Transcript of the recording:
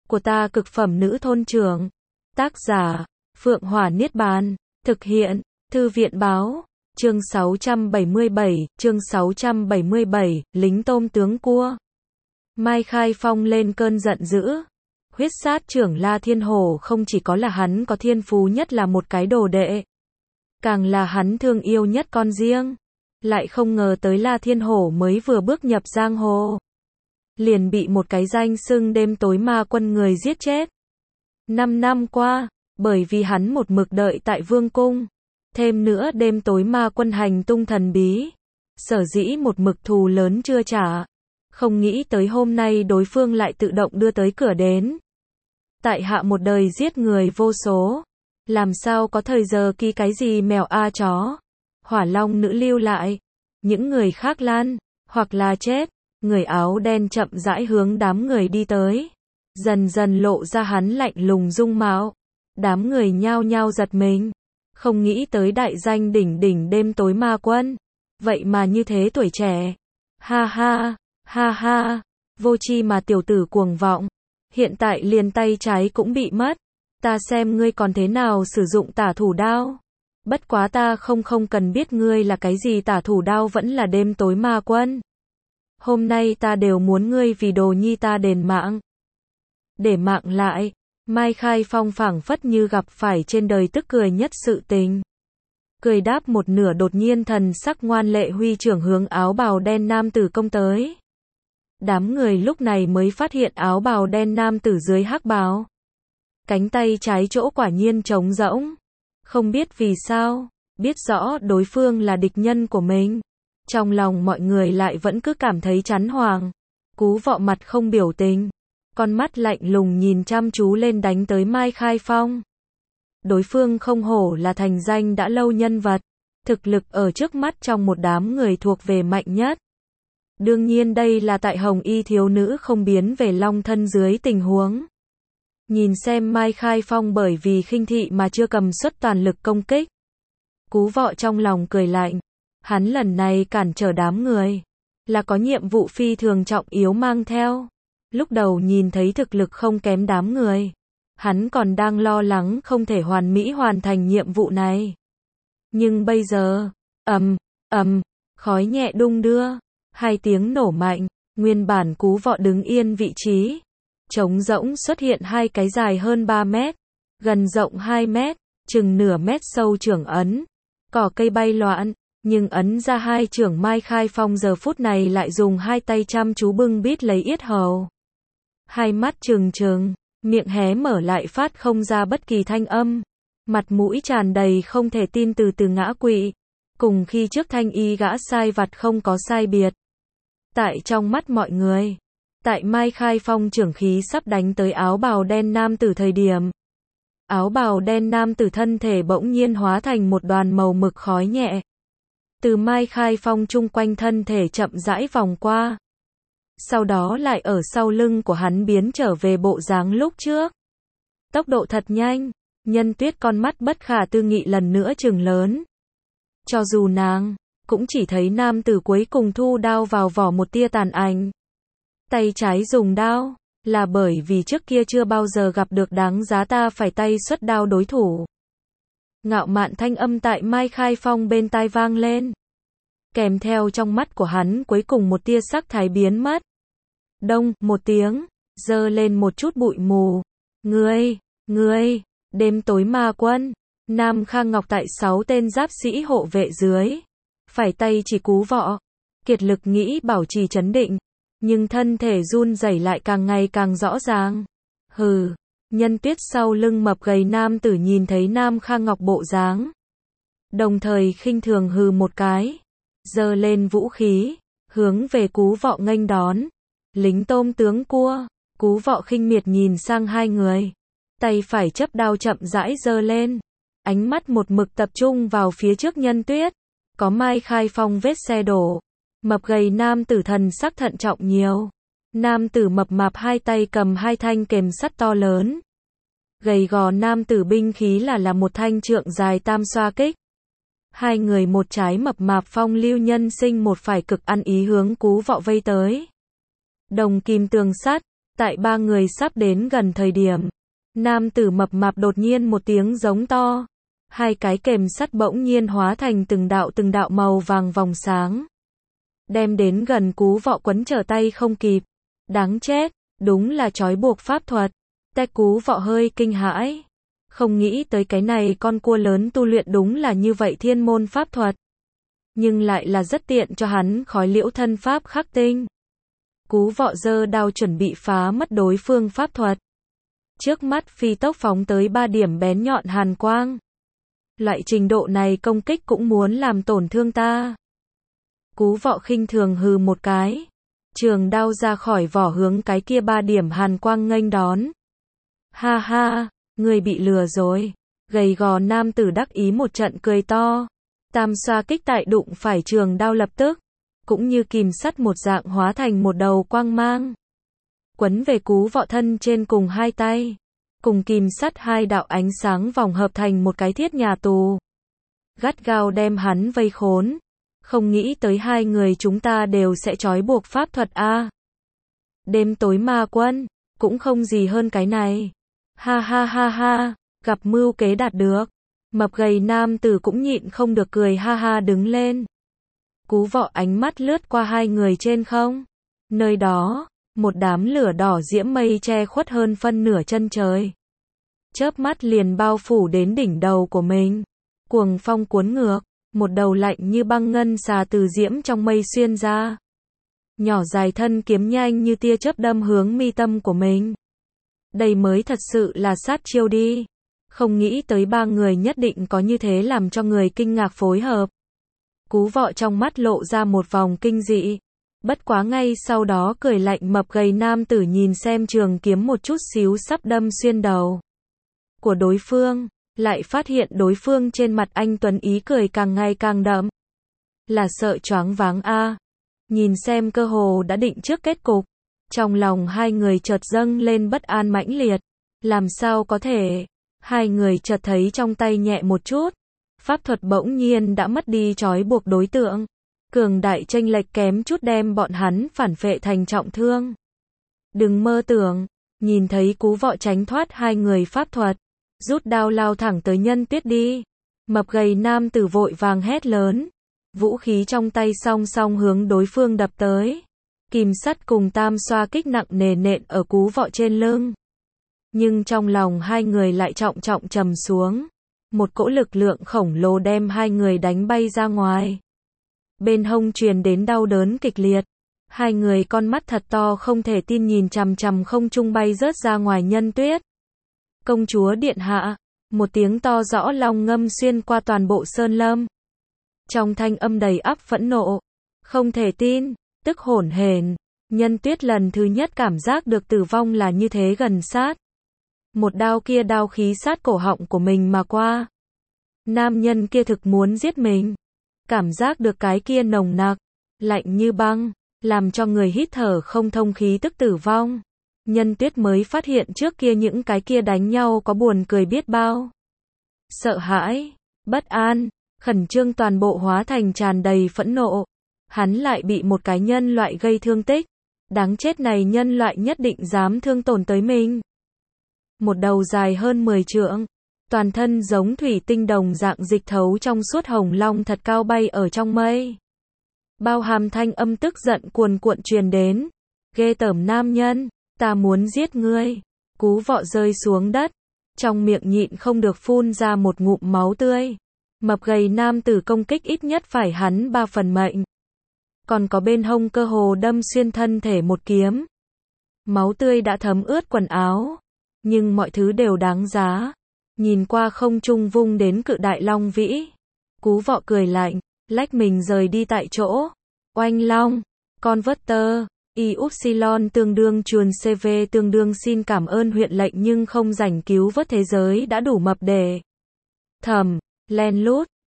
của ta cực phẩm nữ thôn trưởng. Tác giả, Phượng Hỏa Niết Bàn. Thực hiện, Thư viện Báo. Chương 677, lính tôm tướng cua. Mai Khai Phong lên cơn giận dữ. Huyết sát trưởng La Thiên Hổ không chỉ có là hắn có thiên phú nhất là một cái đồ đệ, càng là hắn thương yêu nhất con riêng. Lại không ngờ tới La Thiên Hổ mới vừa bước nhập giang hồ, liền bị một cái danh xưng đêm tối ma quân người giết chết. 5 năm qua, bởi vì hắn một mực đợi tại vương cung, thêm nữa đêm tối ma quân hành tung thần bí, sở dĩ một mực thù lớn chưa trả. Không nghĩ tới hôm nay đối phương lại tự động đưa tới cửa đến. Tại hạ một đời giết người vô số, làm sao có thời giờ ký cái gì mèo a chó. Hỏa Long nữ lưu lại, những người khác lan, hoặc là chết. Người áo đen chậm rãi hướng đám người đi tới, dần dần lộ ra hắn lạnh lùng dung mạo. Đám người nhao nhao giật mình, không nghĩ tới đại danh đỉnh đỉnh đêm tối ma quân, vậy mà như thế tuổi trẻ. Ha ha, ha ha, vô tri mà tiểu tử cuồng vọng, hiện tại liền tay trái cũng bị mất. Ta xem ngươi còn thế nào sử dụng tả thủ đao. Bất quá ta không cần biết ngươi là cái gì tả thủ đao vẫn là đêm tối ma quân. Hôm nay ta đều muốn ngươi vì đồ nhi ta đền mạng. Để mạng lại. Mai Khai Phong phảng phất như gặp phải trên đời tức cười nhất sự tình. Cười đáp một nửa đột nhiên thần sắc ngoan lệ huy trưởng hướng áo bào đen nam tử công tới. Đám người lúc này mới phát hiện áo bào đen nam tử dưới hắc bào, cánh tay trái chỗ quả nhiên trống rỗng. Không biết vì sao, biết rõ đối phương là địch nhân của mình, trong lòng mọi người lại vẫn cứ cảm thấy chán hoàng. Cú Vọ mặt không biểu tình, con mắt lạnh lùng nhìn chăm chú lên đánh tới Mai Khai Phong. Đối phương không hổ là thành danh đã lâu nhân vật, thực lực ở trước mắt trong một đám người thuộc về mạnh nhất. Đương nhiên đây là tại hồng y thiếu nữ không biến về long thân dưới tình huống. Nhìn xem Mai Khai Phong bởi vì khinh thị mà chưa cầm suất toàn lực công kích. Cú Vọ trong lòng cười lạnh, hắn lần này cản trở đám người, là có nhiệm vụ phi thường trọng yếu mang theo. Lúc đầu nhìn thấy thực lực không kém đám người, hắn còn đang lo lắng không thể hoàn mỹ hoàn thành nhiệm vụ này. Nhưng bây giờ, khói nhẹ đung đưa, hai tiếng nổ mạnh, nguyên bản Cú Vọ đứng yên vị trí, trống rỗng xuất hiện hai cái dài hơn 3 mét, gần rộng 2 mét, chừng nửa mét sâu chưởng ấn. Cỏ cây bay loạn, nhưng ấn ra hai chưởng Mai Khai Phong giờ phút này lại dùng hai tay chăm chú bưng bít lấy yết hầu. Hai mắt trừng trừng, miệng hé mở lại phát không ra bất kỳ thanh âm. Mặt mũi tràn đầy không thể tin từ từ ngã quỵ. Cùng khi trước thanh y gã sai vặt không có sai biệt. Tại trong mắt mọi người, tại Mai Khai Phong chưởng khí sắp đánh tới áo bào đen nam tử thời điểm, áo bào đen nam tử thân thể bỗng nhiên hóa thành một đoàn màu mực khói nhẹ. Từ Mai Khai Phong chung quanh thân thể chậm rãi vòng qua. Sau đó lại ở sau lưng của hắn biến trở về bộ dáng lúc trước. Tốc độ thật nhanh, Nhân Tuyết con mắt bất khả tư nghị lần nữa trừng lớn. Cho dù nàng, cũng chỉ thấy nam tử cuối cùng thu đao vào vỏ một tia tàn ảnh. Tay trái dùng đao, là bởi vì trước kia chưa bao giờ gặp được đáng giá ta phải tay xuất đao đối thủ. Ngạo mạn thanh âm tại Mai Khai Phong bên tai vang lên. Kèm theo trong mắt của hắn cuối cùng một tia sắc thái biến mất. Đông, một tiếng, giơ lên một chút bụi mù. Ngươi, đêm tối ma quân. Nam Khang Ngọc tại 6 tên giáp sĩ hộ vệ dưới. Phải tay chỉ Cú Vọ. Kiệt lực nghĩ bảo trì trấn định. Nhưng thân thể run rẩy lại càng ngày càng rõ ràng. Hừ, Nhân Tuyết sau lưng mập gầy nam tử nhìn thấy Nam Khang Ngọc bộ dáng, đồng thời khinh thường hừ một cái, giơ lên vũ khí, hướng về Cú Vọ nghênh đón. Lính tôm tướng cua. Cú Vọ khinh miệt nhìn sang hai người, tay phải chấp đao chậm rãi giơ lên, ánh mắt một mực tập trung vào phía trước Nhân Tuyết. Có Mai Khai Phong vết xe đổ, mập gầy nam tử thần sắc thận trọng nhiều. Nam tử mập mạp hai tay cầm hai thanh kềm sắt to lớn. Gầy gò nam tử binh khí là một thanh trượng dài tam xoa kích. Hai người một trái mập mạp phong lưu nhân sinh một phải cực ăn ý hướng Cú Vọ vây tới. Đồng kim tường sắt, Tại ba người sắp đến gần thời điểm, nam tử mập mạp đột nhiên một tiếng giống to. Hai cái kềm sắt bỗng nhiên hóa thành từng đạo màu vàng vòng sáng. Đem đến gần Cú Vọ quấn trở tay không kịp. Đáng chết, đúng là trói buộc pháp thuật. Cú Vọ hơi kinh hãi. Không nghĩ tới cái này con cua lớn tu luyện đúng là như vậy thiên môn pháp thuật. Nhưng lại là rất tiện cho hắn khói liễu thân pháp khắc tinh. Cú Vọ giơ đao chuẩn bị phá mất đối phương pháp thuật. Trước mắt phi tốc phóng tới 3 điểm bén nhọn hàn quang. Loại trình độ này công kích cũng muốn làm tổn thương ta. Cú Vọ khinh thường hừ một cái. Trường đao ra khỏi vỏ hướng cái kia 3 điểm hàn quang nghênh đón. Ha ha, người bị lừa rồi. Gầy gò nam tử đắc ý một trận cười to. Tam xoa kích tại đụng phải trường đao lập tức. Cũng như kìm sắt một dạng hóa thành một đầu quang mang. Quấn về Cú Vọ thân trên cùng hai tay. Cùng kìm sắt hai đạo ánh sáng vòng hợp thành một cái thiết nhà tù. Gắt gao đem hắn vây khốn. Không nghĩ tới hai người chúng ta đều sẽ trói buộc pháp thuật a. Đêm tối ma quân, cũng không gì hơn cái này. Ha ha ha ha, gặp mưu kế đạt được. Mập gầy nam tử cũng nhịn không được cười ha ha đứng lên. Cú Vọ ánh mắt lướt qua hai người trên không. Nơi đó, một đám lửa đỏ diễm mây che khuất hơn phân nửa chân trời. Chớp mắt liền bao phủ đến đỉnh đầu của mình. Cuồng phong cuốn ngược, một đầu lạnh như băng ngân xà từ diễm trong mây xuyên ra. Nhỏ dài thân kiếm nhanh như tia chớp đâm hướng mi tâm của mình. Đây mới thật sự là sát chiêu đi. Không nghĩ tới ba người nhất định có như thế làm cho người kinh ngạc phối hợp. Cú Vọ trong mắt lộ ra một vòng kinh dị. Bất quá ngay sau đó cười lạnh mập gầy nam tử nhìn xem trường kiếm một chút xíu sắp đâm xuyên đầu của đối phương, lại phát hiện đối phương trên mặt anh tuấn ý cười càng ngày càng đậm. Là sợ choáng váng a. Nhìn xem cơ hồ đã định trước kết cục, trong lòng hai người chợt dâng lên bất an mãnh liệt. Làm sao có thể? Hai người chợt thấy trong tay nhẹ một chút, pháp thuật bỗng nhiên đã mất đi trói buộc đối tượng. Cường đại chênh lệch kém chút đem bọn hắn phản phệ thành trọng thương. Đừng mơ tưởng, nhìn thấy Cú Vọ tránh thoát hai người pháp thuật, rút đao lao thẳng tới Nhân Tuyết đi. Mập gầy nam tử vội vàng hét lớn, vũ khí trong tay song song hướng đối phương đập tới. Kìm sắt cùng tam xoa kích nặng nề nện ở Cú Vọ trên lưng. Nhưng trong lòng hai người lại trọng trọng trầm xuống. Một cỗ lực lượng khổng lồ đem hai người đánh bay ra ngoài. Bên hông truyền đến đau đớn kịch liệt. Hai người con mắt thật to không thể tin nhìn chằm chằm không trung bay rớt ra ngoài Nhân Tuyết. Công chúa điện hạ, một tiếng to rõ long ngâm xuyên qua toàn bộ sơn lâm. Trong thanh âm đầy ắp phẫn nộ, không thể tin, tức hổn hển, Nhân Tuyết lần thứ nhất cảm giác được tử vong là như thế gần sát. Một đao kia đao khí sát cổ họng của mình mà qua. Nam nhân kia thực muốn giết mình. Cảm giác được cái kia nồng nặc, lạnh như băng, làm cho người hít thở không thông khí tức tử vong. Nhân Tuyết mới phát hiện trước kia những cái kia đánh nhau có buồn cười biết bao. Sợ hãi, bất an, khẩn trương toàn bộ hóa thành tràn đầy phẫn nộ. Hắn lại bị một cái nhân loại gây thương tích. Đáng chết này nhân loại nhất định dám thương tổn tới mình. Một đầu dài hơn 10 trượng, toàn thân giống thủy tinh đồng dạng dịch thấu trong suốt hồng long thật cao bay ở trong mây. Bao hàm thanh âm tức giận cuồn cuộn truyền đến. Ghê tởm nam nhân, ta muốn giết ngươi. Cú Vọ rơi xuống đất, trong miệng nhịn không được phun ra một ngụm máu tươi. Mập gầy nam tử công kích ít nhất phải hắn 3 phần mệnh. Còn có bên hông cơ hồ đâm xuyên thân thể một kiếm. Máu tươi đã thấm ướt quần áo. Nhưng mọi thứ đều đáng giá. Nhìn qua không trung vung đến cự đại long vĩ. Cú Vọ cười lạnh, lách mình rời đi tại chỗ. Oanh long, converter, Ypsilon tương đương chuồn CV tương đương xin cảm ơn huyện lệnh nhưng không rảnh cứu vớt thế giới đã đủ mập để. Thầm, len lút,